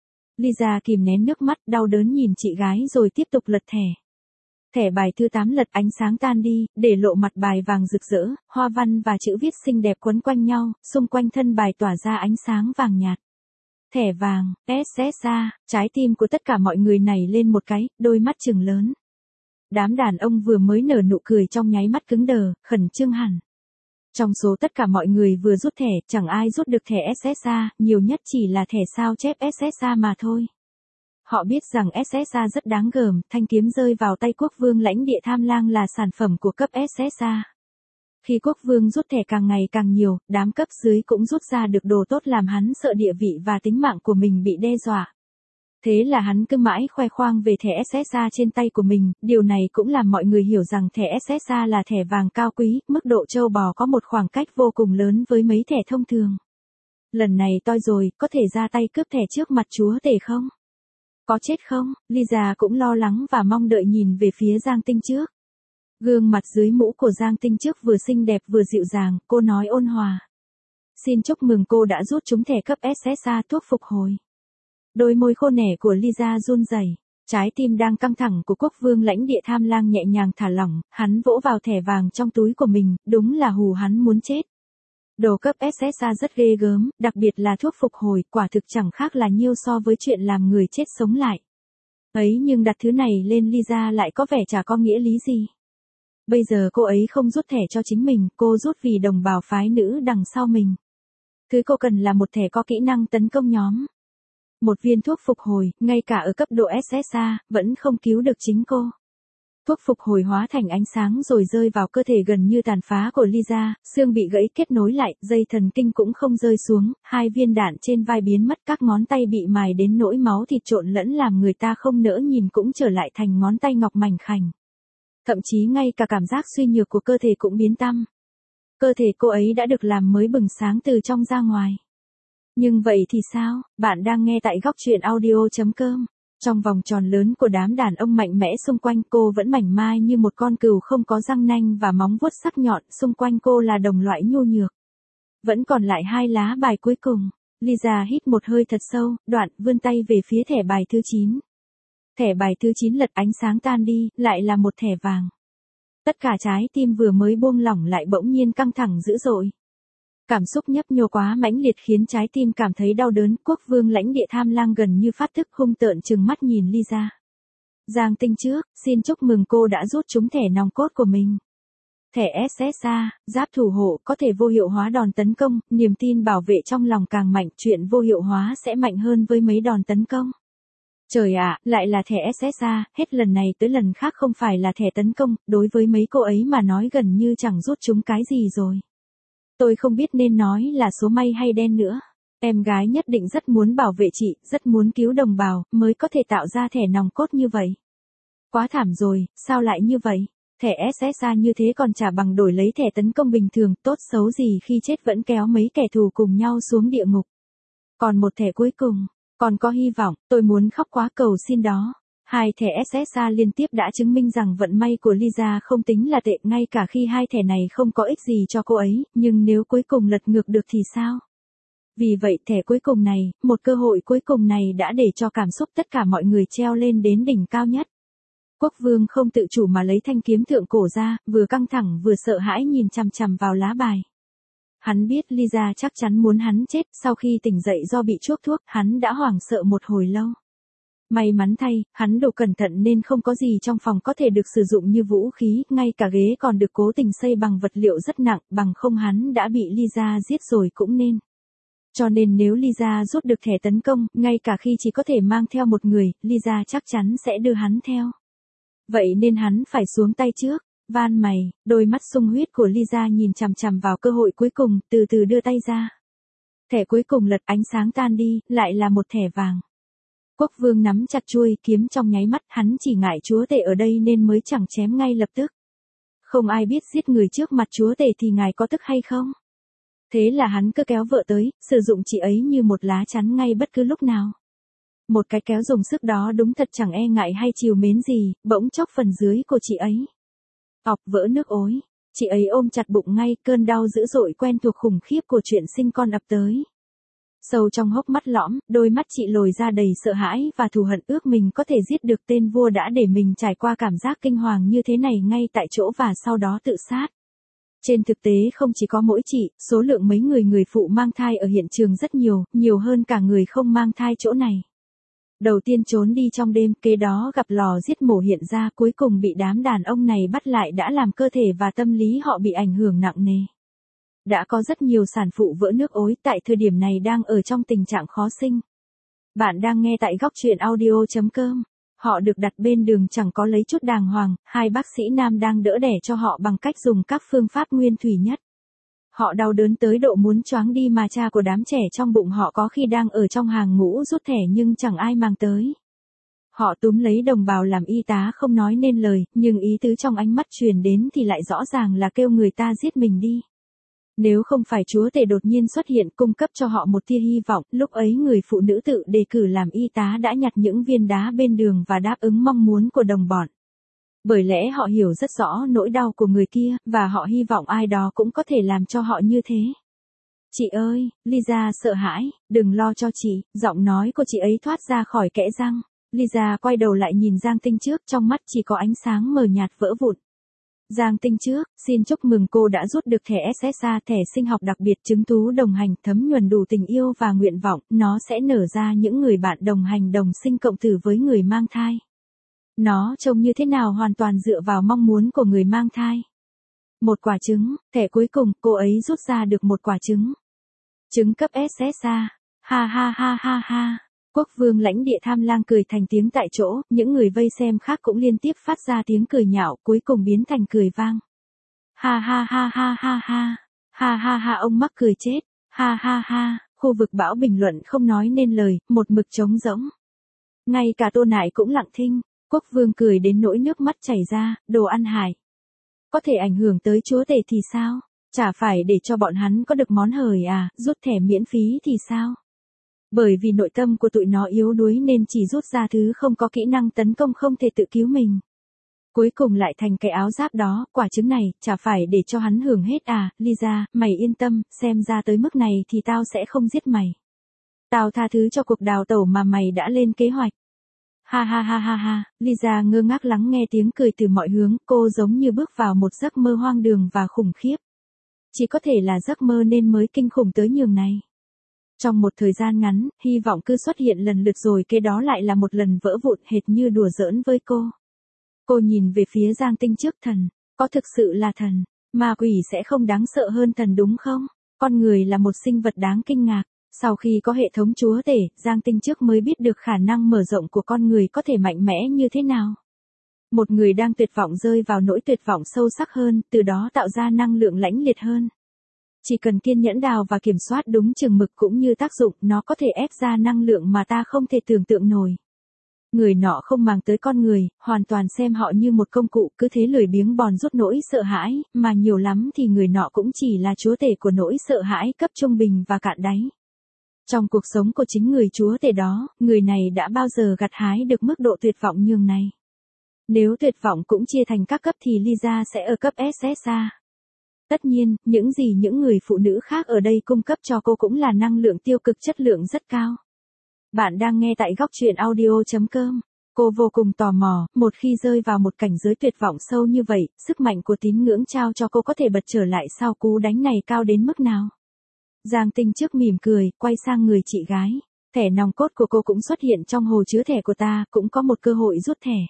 Lisa kìm nén nước mắt, đau đớn nhìn chị gái rồi tiếp tục lật thẻ. Thẻ bài thứ 8 lật, ánh sáng tan đi, để lộ mặt bài vàng rực rỡ, hoa văn và chữ viết xinh đẹp quấn quanh nhau, xung quanh thân bài tỏa ra ánh sáng vàng nhạt. Thẻ vàng, SSA, trái tim của tất cả mọi người nảy lên một cái, đôi mắt trừng lớn. Đám đàn ông vừa mới nở nụ cười trong nháy mắt cứng đờ, khẩn trương hẳn. Trong số tất cả mọi người vừa rút thẻ, chẳng ai rút được thẻ SSA, nhiều nhất chỉ là thẻ sao chép SSA mà thôi. Họ biết rằng SSA rất đáng gờm, thanh kiếm rơi vào tay quốc vương lãnh địa Tham Lang là sản phẩm của cấp SSA. Khi quốc vương rút thẻ càng ngày càng nhiều, đám cấp dưới cũng rút ra được đồ tốt làm hắn sợ địa vị và tính mạng của mình bị đe dọa. Thế là hắn cứ mãi khoe khoang về thẻ SSA trên tay của mình, điều này cũng làm mọi người hiểu rằng thẻ SSA là thẻ vàng cao quý, mức độ trâu bò có một khoảng cách vô cùng lớn với mấy thẻ thông thường. Lần này toi rồi, có thể ra tay cướp thẻ trước mặt chúa tể không? Có chết không? Lisa cũng lo lắng và mong đợi nhìn về phía Giang Tinh trước. Gương mặt dưới mũ của Giang Tinh trước vừa xinh đẹp vừa dịu dàng, cô nói ôn hòa. Xin chúc mừng cô đã rút trúng thẻ cấp SSA thuốc phục hồi. Đôi môi khô nẻ của Lisa run rẩy. Trái tim đang căng thẳng của quốc vương lãnh địa tham lang nhẹ nhàng thả lỏng, hắn vỗ vào thẻ vàng trong túi của mình, đúng là hù hắn muốn chết. Đồ cấp SSA rất ghê gớm, đặc biệt là thuốc phục hồi, quả thực chẳng khác là nhiêu so với chuyện làm người chết sống lại. Ấy nhưng đặt thứ này lên Lisa lại có vẻ chả có nghĩa lý gì. Bây giờ cô ấy không rút thẻ cho chính mình, cô rút vì đồng bào phái nữ đằng sau mình. Thứ cô cần là một thẻ có kỹ năng tấn công nhóm. Một viên thuốc phục hồi, ngay cả ở cấp độ SSA, vẫn không cứu được chính cô. Thuốc phục hồi hóa thành ánh sáng rồi rơi vào cơ thể gần như tàn phá của Lisa, xương bị gãy kết nối lại, dây thần kinh cũng không rơi xuống, 2 viên đạn trên vai biến mất, các ngón tay bị mài đến nỗi máu thịt trộn lẫn làm người ta không nỡ nhìn cũng trở lại thành ngón tay ngọc mảnh khảnh. Thậm chí ngay cả cảm giác suy nhược của cơ thể cũng biến tăm. Cơ thể cô ấy đã được làm mới bừng sáng từ trong ra ngoài. Nhưng vậy thì sao? Bạn đang nghe tại góc truyện audio.com. Trong vòng tròn lớn của đám đàn ông mạnh mẽ xung quanh cô vẫn mảnh mai như một con cừu không có răng nanh và móng vuốt sắc nhọn, xung quanh cô là đồng loại nhu nhược. Vẫn còn lại 2 lá bài cuối cùng. Lisa hít một hơi thật sâu, đoạn vươn tay về phía thẻ bài thứ 9. Thẻ bài thứ 9 lật ánh sáng tan đi, lại là một thẻ vàng. Tất cả trái tim vừa mới buông lỏng lại bỗng nhiên căng thẳng dữ dội. Cảm xúc nhấp nhô quá mãnh liệt khiến trái tim cảm thấy đau đớn, quốc vương lãnh địa tham lang gần như phát thức hung tợn trừng mắt nhìn Lisa. Giang Tinh trước, xin chúc mừng cô đã rút trúng thẻ nòng cốt của mình. Thẻ SSA, giáp thủ hộ, có thể vô hiệu hóa đòn tấn công, niềm tin bảo vệ trong lòng càng mạnh, chuyện vô hiệu hóa sẽ mạnh hơn với mấy đòn tấn công. Trời ạ, lại là thẻ SSA, hết lần này tới lần khác không phải là thẻ tấn công, đối với mấy cô ấy mà nói gần như chẳng rút trúng cái gì rồi. Tôi không biết nên nói là số may hay đen nữa. Em gái nhất định rất muốn bảo vệ chị, rất muốn cứu đồng bào, mới có thể tạo ra thẻ nòng cốt như vậy. Quá thảm rồi, sao lại như vậy? Thẻ SSA như thế còn chả bằng đổi lấy thẻ tấn công bình thường, tốt xấu gì khi chết vẫn kéo mấy kẻ thù cùng nhau xuống địa ngục. Còn một thẻ cuối cùng, còn có hy vọng, tôi muốn khóc quá, cầu xin đó. 2 thẻ SSA liên tiếp đã chứng minh rằng vận may của Lisa không tính là tệ, ngay cả khi 2 thẻ này không có ích gì cho cô ấy, nhưng nếu cuối cùng lật ngược được thì sao? Vì vậy thẻ cuối cùng này, một cơ hội cuối cùng này đã để cho cảm xúc tất cả mọi người treo lên đến đỉnh cao nhất. Quốc vương không tự chủ mà lấy thanh kiếm thượng cổ ra, vừa căng thẳng vừa sợ hãi nhìn chằm chằm vào lá bài. Hắn biết Lisa chắc chắn muốn hắn chết, sau khi tỉnh dậy do bị chuốc thuốc, hắn đã hoảng sợ một hồi lâu. May mắn thay, hắn đồ cẩn thận nên không có gì trong phòng có thể được sử dụng như vũ khí, ngay cả ghế còn được cố tình xây bằng vật liệu rất nặng, bằng không hắn đã bị Lisa giết rồi cũng nên. Cho nên nếu Lisa rút được thẻ tấn công, ngay cả khi chỉ có thể mang theo một người, Lisa chắc chắn sẽ đưa hắn theo. Vậy nên hắn phải xuống tay trước. Van mày, đôi mắt sung huyết của Lisa nhìn chằm chằm vào cơ hội cuối cùng, từ từ đưa tay ra. Thẻ cuối cùng lật ánh sáng tan đi, lại là một thẻ vàng. Quốc vương nắm chặt chuôi kiếm trong nháy mắt, hắn chỉ ngại chúa tể ở đây nên mới chẳng chém ngay lập tức. Không ai biết giết người trước mặt chúa tể thì ngài có tức hay không? Thế là hắn cứ kéo vợ tới, sử dụng chị ấy như một lá chắn ngay bất cứ lúc nào. Một cái kéo dùng sức đó đúng thật chẳng e ngại hay trìu mến gì, bỗng chốc phần dưới của chị ấy. Ọc vỡ nước ối, chị ấy ôm chặt bụng ngay, cơn đau dữ dội quen thuộc khủng khiếp của chuyện sinh con ập tới. Sâu trong hốc mắt lõm, đôi mắt chị lồi ra đầy sợ hãi và thù hận, ước mình có thể giết được tên vua đã để mình trải qua cảm giác kinh hoàng như thế này ngay tại chỗ và sau đó tự sát. Trên thực tế không chỉ có mỗi chị, số lượng mấy người phụ mang thai ở hiện trường rất nhiều, nhiều hơn cả người không mang thai chỗ này. Đầu tiên trốn đi trong đêm, kế đó gặp lò giết mổ hiện ra, cuối cùng bị đám đàn ông này bắt lại đã làm cơ thể và tâm lý họ bị ảnh hưởng nặng nề. Đã có rất nhiều sản phụ vỡ nước ối tại thời điểm này đang ở trong tình trạng khó sinh. Bạn đang nghe tại góc truyện audio.com. Họ được đặt bên đường chẳng có lấy chút đàng hoàng, 2 bác sĩ nam đang đỡ đẻ cho họ bằng cách dùng các phương pháp nguyên thủy nhất. Họ đau đớn tới độ muốn choáng đi mà cha của đám trẻ trong bụng họ có khi đang ở trong hàng ngũ rút thẻ nhưng chẳng ai mang tới. Họ túm lấy đồng bào làm y tá không nói nên lời, nhưng ý tứ trong ánh mắt truyền đến thì lại rõ ràng là kêu người ta giết mình đi. Nếu không phải chúa tể đột nhiên xuất hiện cung cấp cho họ một tia hy vọng, lúc ấy người phụ nữ tự đề cử làm y tá đã nhặt những viên đá bên đường và đáp ứng mong muốn của đồng bọn. Bởi lẽ họ hiểu rất rõ nỗi đau của người kia, và họ hy vọng ai đó cũng có thể làm cho họ như thế. Chị ơi, Lisa sợ hãi, đừng lo cho chị, giọng nói của chị ấy thoát ra khỏi kẽ răng. Lisa quay đầu lại nhìn Giang Tinh trước, trong mắt chỉ có ánh sáng mờ nhạt vỡ vụn. Giang Tinh trước, xin chúc mừng cô đã rút được thẻ SSA, thẻ sinh học đặc biệt chứng tú đồng hành, thấm nhuần đủ tình yêu và nguyện vọng, nó sẽ nở ra những người bạn đồng hành đồng sinh cộng tử với người mang thai. Nó trông như thế nào hoàn toàn dựa vào mong muốn của người mang thai. Một quả trứng, thẻ cuối cùng, cô ấy rút ra được một quả trứng. Trứng cấp SSA, ha ha ha ha ha. Quốc vương lãnh địa Tham Lang cười thành tiếng tại chỗ, những người vây xem khác cũng liên tiếp phát ra tiếng cười nhạo, cuối cùng biến thành cười vang. Ha ha ha ha ha ha, ha ha ha ông mắc cười chết, ha ha ha, khu vực bão bình luận không nói nên lời, một mực trống rỗng. Ngay cả Tô Nại cũng lặng thinh, quốc vương cười đến nỗi nước mắt chảy ra, đồ ăn hại. Có thể ảnh hưởng tới chúa tể thì sao? Chả phải để cho bọn hắn có được món hời à, rút thẻ miễn phí thì sao? Bởi vì nội tâm của tụi nó yếu đuối nên chỉ rút ra thứ không có kỹ năng tấn công không thể tự cứu mình. Cuối cùng lại thành cái áo giáp đó, quả trứng này, chả phải để cho hắn hưởng hết à, Lisa, mày yên tâm, xem ra tới mức này thì tao sẽ không giết mày. Tao tha thứ cho cuộc đào tẩu mà mày đã lên kế hoạch. Ha ha ha ha ha, Lisa ngơ ngác lắng nghe tiếng cười từ mọi hướng, cô giống như bước vào một giấc mơ hoang đường và khủng khiếp. Chỉ có thể là giấc mơ nên mới kinh khủng tới nhường này. Trong một thời gian ngắn, hy vọng cứ xuất hiện lần lượt rồi kế đó lại là một lần vỡ vụn hệt như đùa giỡn với cô. Cô nhìn về phía Giang Tinh trước, thần, có thực sự là thần, ma quỷ sẽ không đáng sợ hơn thần đúng không? Con người là một sinh vật đáng kinh ngạc. Sau khi có hệ thống chúa tể, Giang Tinh trước mới biết được khả năng mở rộng của con người có thể mạnh mẽ như thế nào. Một người đang tuyệt vọng rơi vào nỗi tuyệt vọng sâu sắc hơn, từ đó tạo ra năng lượng lãnh liệt hơn. Chỉ cần kiên nhẫn đào và kiểm soát đúng chừng mực cũng như tác dụng, nó có thể ép ra năng lượng mà ta không thể tưởng tượng nổi. Người nọ không màng tới con người, hoàn toàn xem họ như một công cụ, cứ thế lười biếng bòn rút nỗi sợ hãi, mà nhiều lắm thì người nọ cũng chỉ là chúa tể của nỗi sợ hãi cấp trung bình và cạn đáy. Trong cuộc sống của chính người chúa tể đó, người này đã bao giờ gặt hái được mức độ tuyệt vọng nhường này. Nếu tuyệt vọng cũng chia thành các cấp thì Lisa sẽ ở cấp SSA. Tất nhiên, những gì những người phụ nữ khác ở đây cung cấp cho cô cũng là năng lượng tiêu cực chất lượng rất cao. Bạn đang nghe tại góc truyện audio.com. Cô vô cùng tò mò, một khi rơi vào một cảnh giới tuyệt vọng sâu như vậy, sức mạnh của tín ngưỡng trao cho cô có thể bật trở lại sau cú đánh này cao đến mức nào. Giang Tinh trước mỉm cười, quay sang người chị gái. Thẻ nòng cốt của cô cũng xuất hiện trong hồ chứa thẻ của ta, cũng có một cơ hội rút thẻ.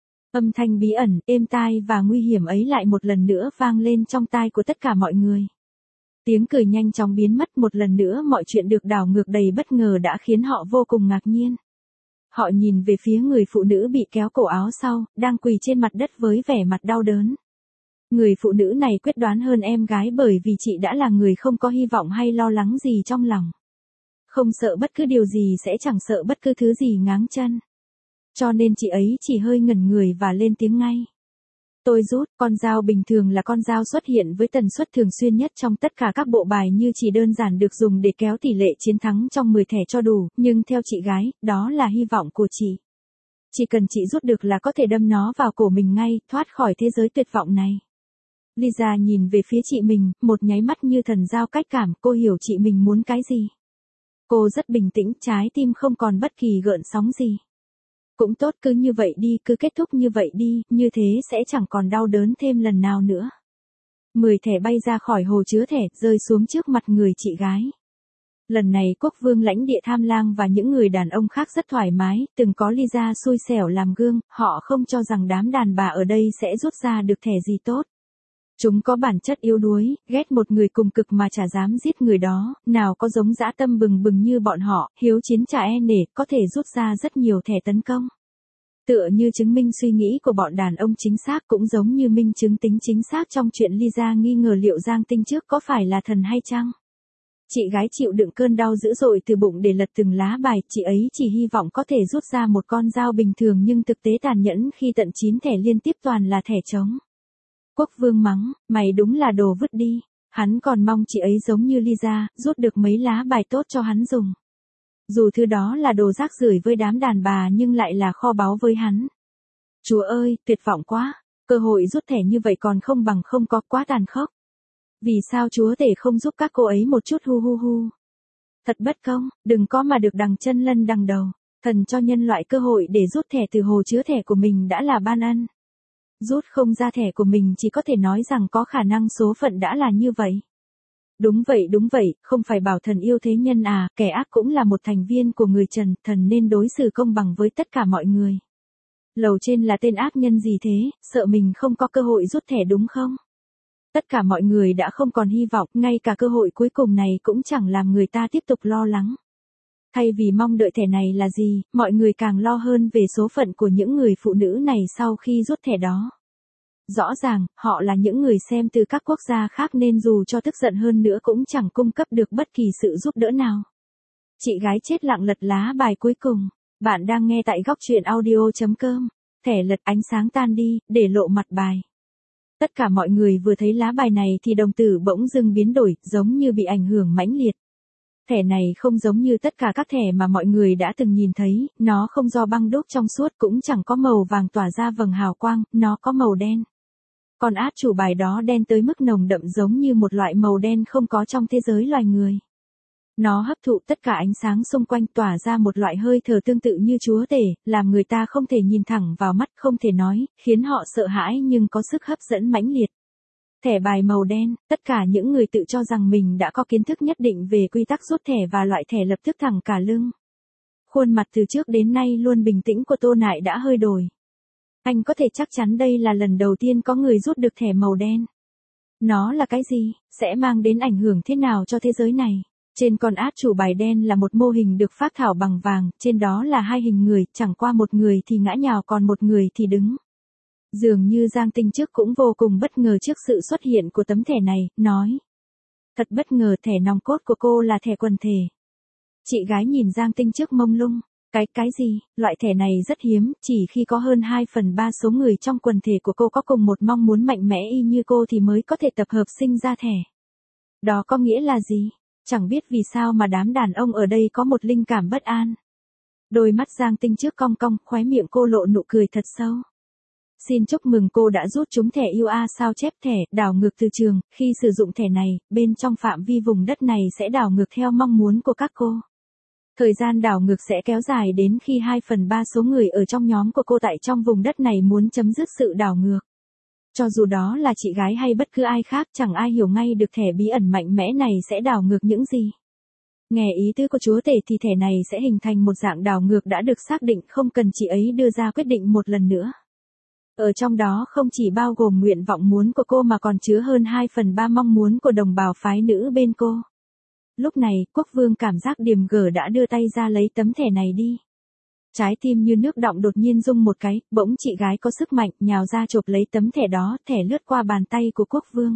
Âm thanh bí ẩn, êm tai và nguy hiểm ấy lại một lần nữa vang lên trong tai của tất cả mọi người. Tiếng cười nhanh chóng biến mất, một lần nữa mọi chuyện được đảo ngược đầy bất ngờ đã khiến họ vô cùng ngạc nhiên. Họ nhìn về phía người phụ nữ bị kéo cổ áo sau, đang quỳ trên mặt đất với vẻ mặt đau đớn. Người phụ nữ này quyết đoán hơn em gái bởi vì chị đã là người không có hy vọng hay lo lắng gì trong lòng. Không sợ bất cứ điều gì sẽ chẳng sợ bất cứ thứ gì ngáng chân. Cho nên chị ấy chỉ hơi ngẩn người và lên tiếng ngay. Tôi rút, con dao bình thường là con dao xuất hiện với tần suất thường xuyên nhất trong tất cả các bộ bài như chỉ đơn giản được dùng để kéo tỷ lệ chiến thắng trong 10 thẻ cho đủ, nhưng theo chị gái, đó là hy vọng của chị. Chỉ cần chị rút được là có thể đâm nó vào cổ mình ngay, thoát khỏi thế giới tuyệt vọng này. Lisa nhìn về phía chị mình, một nháy mắt như thần giao cách cảm, cô hiểu chị mình muốn cái gì. Cô rất bình tĩnh, trái tim không còn bất kỳ gợn sóng gì. Cũng tốt, cứ như vậy đi, cứ kết thúc như vậy đi, như thế sẽ chẳng còn đau đớn thêm lần nào nữa. 10 thẻ bay ra khỏi hồ chứa thẻ, rơi xuống trước mặt người chị gái. Lần này quốc vương lãnh địa Tham Lang và những người đàn ông khác rất thoải mái, từng có Lisa xui xẻo làm gương, họ không cho rằng đám đàn bà ở đây sẽ rút ra được thẻ gì tốt. Chúng có bản chất yếu đuối, ghét một người cùng cực mà chả dám giết người đó, nào có giống dã tâm bừng bừng như bọn họ, hiếu chiến chả e nể, có thể rút ra rất nhiều thẻ tấn công. Tựa như chứng minh suy nghĩ của bọn đàn ông chính xác, cũng giống như minh chứng tính chính xác trong chuyện Lisa nghi ngờ liệu Giang Tinh trước có phải là thần hay chăng. Chị gái chịu đựng cơn đau dữ dội từ bụng để lật từng lá bài, chị ấy chỉ hy vọng có thể rút ra một con dao bình thường nhưng thực tế tàn nhẫn khi tận 9 thẻ liên tiếp toàn là thẻ trống. Quốc vương mắng, mày đúng là đồ vứt đi. Hắn còn mong chị ấy giống như Lisa, rút được mấy lá bài tốt cho hắn dùng. Dù thứ đó là đồ rác rưởi với đám đàn bà nhưng lại là kho báu với hắn. Chúa ơi, tuyệt vọng quá. Cơ hội rút thẻ như vậy còn không bằng không có, quá tàn khốc. Vì sao chúa tể không giúp các cô ấy một chút hu hu hu? Thật bất công, đừng có mà được đằng chân lân đằng đầu. Thần cho nhân loại cơ hội để rút thẻ từ hồ chứa thẻ của mình đã là ban ân. Rút không ra thẻ của mình chỉ có thể nói rằng có khả năng số phận đã là như vậy. Đúng vậy, không phải bảo thần yêu thế nhân à, kẻ ác cũng là một thành viên của người trần, thần nên đối xử công bằng với tất cả mọi người. Lầu trên là tên ác nhân gì thế, sợ mình không có cơ hội rút thẻ đúng không? Tất cả mọi người đã không còn hy vọng, ngay cả cơ hội cuối cùng này cũng chẳng làm người ta tiếp tục lo lắng. Thay vì mong đợi thẻ này là gì, mọi người càng lo hơn về số phận của những người phụ nữ này sau khi rút thẻ đó. Rõ ràng, họ là những người xem từ các quốc gia khác nên dù cho tức giận hơn nữa cũng chẳng cung cấp được bất kỳ sự giúp đỡ nào. Chị gái chết lặng lật lá bài cuối cùng. Bạn đang nghe tại góc truyện audio.com. Thẻ lật ánh sáng tan đi, để lộ mặt bài. Tất cả mọi người vừa thấy lá bài này thì đồng tử bỗng dưng biến đổi, giống như bị ảnh hưởng mãnh liệt. Thẻ này không giống như tất cả các thẻ mà mọi người đã từng nhìn thấy, nó không do băng đúc trong suốt cũng chẳng có màu vàng tỏa ra vầng hào quang, nó có màu đen. Còn át chủ bài đó đen tới mức nồng đậm giống như một loại màu đen không có trong thế giới loài người. Nó hấp thụ tất cả ánh sáng xung quanh tỏa ra một loại hơi thở tương tự như chúa tể, làm người ta không thể nhìn thẳng vào mắt không thể nói, khiến họ sợ hãi nhưng có sức hấp dẫn mãnh liệt. Thẻ bài màu đen, tất cả những người tự cho rằng mình đã có kiến thức nhất định về quy tắc rút thẻ và loại thẻ lập tức thẳng cả lưng. Khuôn mặt từ trước đến nay luôn bình tĩnh của Tô Nại đã hơi đổi. Anh có thể chắc chắn đây là lần đầu tiên có người rút được thẻ màu đen. Nó là cái gì, sẽ mang đến ảnh hưởng thế nào cho thế giới này? Trên con át chủ bài đen là một mô hình được phác thảo bằng vàng, trên đó là hai hình người, chẳng qua một người thì ngã nhào còn một người thì đứng. Dường như Giang Tinh Trức cũng vô cùng bất ngờ trước sự xuất hiện của tấm thẻ này, nói. Thật bất ngờ thẻ nòng cốt của cô là thẻ quần thể. Chị gái nhìn Giang Tinh Trức mông lung. Cái gì, loại thẻ này rất hiếm, chỉ khi có hơn 2/3 số người trong quần thể của cô có cùng một mong muốn mạnh mẽ y như cô thì mới có thể tập hợp sinh ra thẻ. Đó có nghĩa là gì? Chẳng biết vì sao mà đám đàn ông ở đây có một linh cảm bất an. Đôi mắt Giang Tinh Trức cong cong, khóe miệng cô lộ nụ cười thật sâu. Xin chúc mừng cô đã rút trúng thẻ UA sao chép thẻ, đảo ngược từ trường, khi sử dụng thẻ này, bên trong phạm vi vùng đất này sẽ đảo ngược theo mong muốn của các cô. Thời gian đảo ngược sẽ kéo dài đến khi 2/3 số người ở trong nhóm của cô tại trong vùng đất này muốn chấm dứt sự đảo ngược. Cho dù đó là chị gái hay bất cứ ai khác chẳng ai hiểu ngay được thẻ bí ẩn mạnh mẽ này sẽ đảo ngược những gì. Nghe ý tứ của chúa tể thì thẻ này sẽ hình thành một dạng đảo ngược đã được xác định không cần chị ấy đưa ra quyết định một lần nữa. Ở trong đó không chỉ bao gồm nguyện vọng muốn của cô mà còn chứa hơn 2/3 mong muốn của đồng bào phái nữ bên cô. Lúc này, quốc vương cảm giác điềm gở đã đưa tay ra lấy tấm thẻ này đi. Trái tim như nước đọng đột nhiên rung một cái, bỗng chị gái có sức mạnh nhào ra chộp lấy tấm thẻ đó, thẻ lướt qua bàn tay của quốc vương.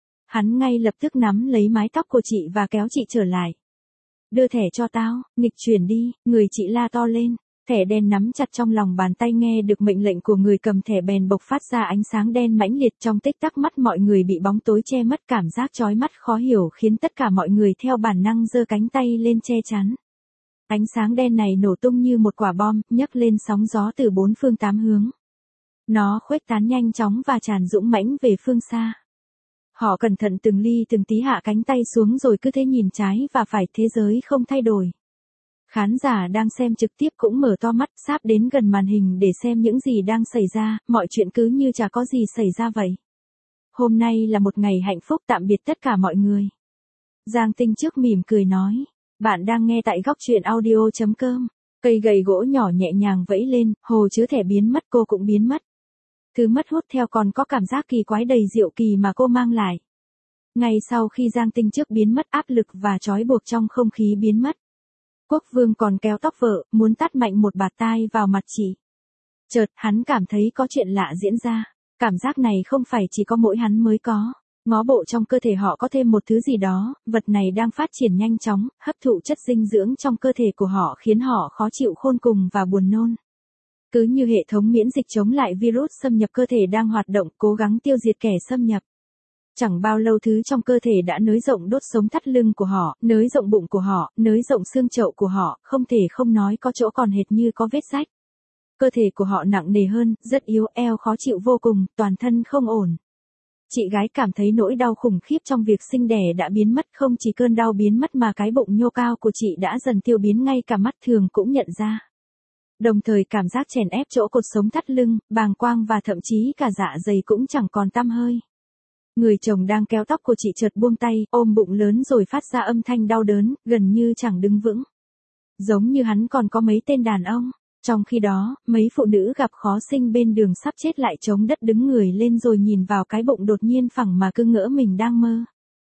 Hắn ngay lập tức nắm lấy mái tóc của chị và kéo chị trở lại. Đưa thẻ cho tao, nghịch chuyển đi, người chị la to lên. Thẻ đen nắm chặt trong lòng bàn tay nghe được mệnh lệnh của người cầm thẻ bèn bộc phát ra ánh sáng đen mãnh liệt trong tích tắc mắt mọi người bị bóng tối che mất cảm giác chói mắt khó hiểu khiến tất cả mọi người theo bản năng giơ cánh tay lên che chắn. Ánh sáng đen này nổ tung như một quả bom, nhấc lên sóng gió từ bốn phương tám hướng. Nó khuếch tán nhanh chóng và tràn dũng mãnh về phương xa. Họ cẩn thận từng ly từng tí hạ cánh tay xuống rồi cứ thế nhìn trái và phải thế giới không thay đổi. Khán giả đang xem trực tiếp cũng mở to mắt sáp đến gần màn hình để xem những gì đang xảy ra, mọi chuyện cứ như chả có gì xảy ra vậy. Hôm nay là một ngày hạnh phúc tạm biệt tất cả mọi người. Giang Tinh Trức mỉm cười nói. Bạn đang nghe tại góc truyện audio.com. Cây gậy gỗ nhỏ nhẹ nhàng vẫy lên, hồ chứa thẻ biến mất cô cũng biến mất. Thứ mất hút theo còn có cảm giác kỳ quái đầy diệu kỳ mà cô mang lại. Ngay sau khi Giang Tinh Trức biến mất áp lực và trói buộc trong không khí biến mất. Quốc vương còn kéo tóc vợ, muốn tát mạnh một bạt tai vào mặt chị. Chợt, hắn cảm thấy có chuyện lạ diễn ra. Cảm giác này không phải chỉ có mỗi hắn mới có. Ngó bộ trong cơ thể họ có thêm một thứ gì đó, vật này đang phát triển nhanh chóng, hấp thụ chất dinh dưỡng trong cơ thể của họ khiến họ khó chịu khôn cùng và buồn nôn. Cứ như hệ thống miễn dịch chống lại virus xâm nhập cơ thể đang hoạt động cố gắng tiêu diệt kẻ xâm nhập. Chẳng bao lâu thứ trong cơ thể đã nới rộng đốt sống thắt lưng của họ, nới rộng bụng của họ, nới rộng xương chậu của họ, không thể không nói có chỗ còn hệt như có vết rách. Cơ thể của họ nặng nề hơn, rất yếu, eo khó chịu vô cùng, toàn thân không ổn. Chị gái cảm thấy nỗi đau khủng khiếp trong việc sinh đẻ đã biến mất, không chỉ cơn đau biến mất mà cái bụng nhô cao của chị đã dần tiêu biến, ngay cả mắt thường cũng nhận ra. Đồng thời cảm giác chèn ép chỗ cột sống thắt lưng, bàng quang và thậm chí cả dạ dày cũng chẳng còn tăm hơi. Người chồng đang kéo tóc của chị chợt buông tay, ôm bụng lớn rồi phát ra âm thanh đau đớn, gần như chẳng đứng vững. Giống như hắn còn có mấy tên đàn ông. Trong khi đó, mấy phụ nữ gặp khó sinh bên đường sắp chết lại chống đất đứng người lên rồi nhìn vào cái bụng đột nhiên phẳng mà cứ ngỡ mình đang mơ.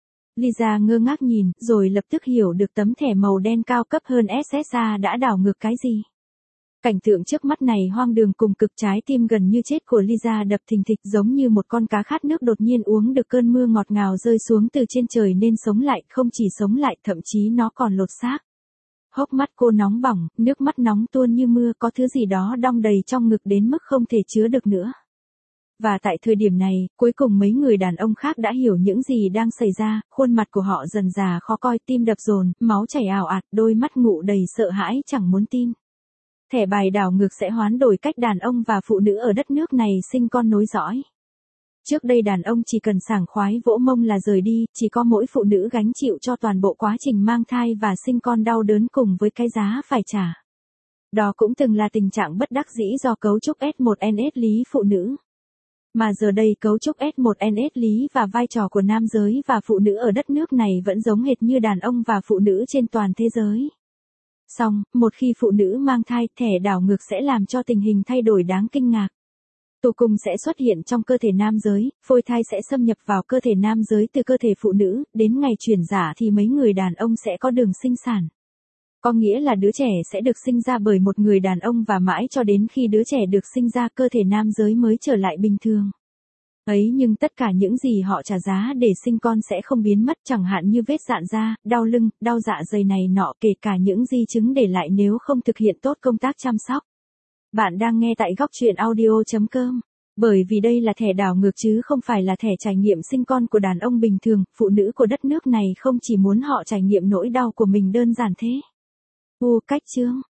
Lisa ngơ ngác nhìn, rồi lập tức hiểu được tấm thẻ màu đen cao cấp hơn SSA đã đảo ngược cái gì. Cảnh tượng trước mắt này hoang đường cùng cực, trái tim gần như chết của Lisa đập thình thịch giống như một con cá khát nước đột nhiên uống được cơn mưa ngọt ngào rơi xuống từ trên trời nên sống lại, không chỉ sống lại, thậm chí nó còn lột xác. Hốc mắt cô nóng bỏng, nước mắt nóng tuôn như mưa, có thứ gì đó đong đầy trong ngực đến mức không thể chứa được nữa. Và tại thời điểm này, cuối cùng mấy người đàn ông khác đã hiểu những gì đang xảy ra, khuôn mặt của họ dần dà khó coi, tim đập dồn, máu chảy ào ạt, đôi mắt ngụ đầy sợ hãi chẳng muốn tin. Thẻ bài đảo ngược sẽ hoán đổi cách đàn ông và phụ nữ ở đất nước này sinh con nối dõi. Trước đây đàn ông chỉ cần sảng khoái vỗ mông là rời đi, chỉ có mỗi phụ nữ gánh chịu cho toàn bộ quá trình mang thai và sinh con đau đớn cùng với cái giá phải trả. Đó cũng từng là tình trạng bất đắc dĩ do cấu trúc S1NS lý phụ nữ. Mà giờ đây cấu trúc S1NS lý và vai trò của nam giới và phụ nữ ở đất nước này vẫn giống hệt như đàn ông và phụ nữ trên toàn thế giới. Song, một khi phụ nữ mang thai, thẻ đảo ngược sẽ làm cho tình hình thay đổi đáng kinh ngạc. Tử cung sẽ xuất hiện trong cơ thể nam giới, phôi thai sẽ xâm nhập vào cơ thể nam giới từ cơ thể phụ nữ, đến ngày chuyển giả thì mấy người đàn ông sẽ có đường sinh sản. Có nghĩa là đứa trẻ sẽ được sinh ra bởi một người đàn ông và mãi cho đến khi đứa trẻ được sinh ra cơ thể nam giới mới trở lại bình thường. Ấy nhưng tất cả những gì họ trả giá để sinh con sẽ không biến mất, chẳng hạn như vết rạn da, đau lưng, đau dạ dày này nọ, kể cả những di chứng để lại nếu không thực hiện tốt công tác chăm sóc. Bạn đang nghe tại góc chuyện audio.com. Bởi vì đây là thẻ đảo ngược chứ không phải là thẻ trải nghiệm sinh con của đàn ông bình thường, phụ nữ của đất nước này không chỉ muốn họ trải nghiệm nỗi đau của mình đơn giản thế. Cách chương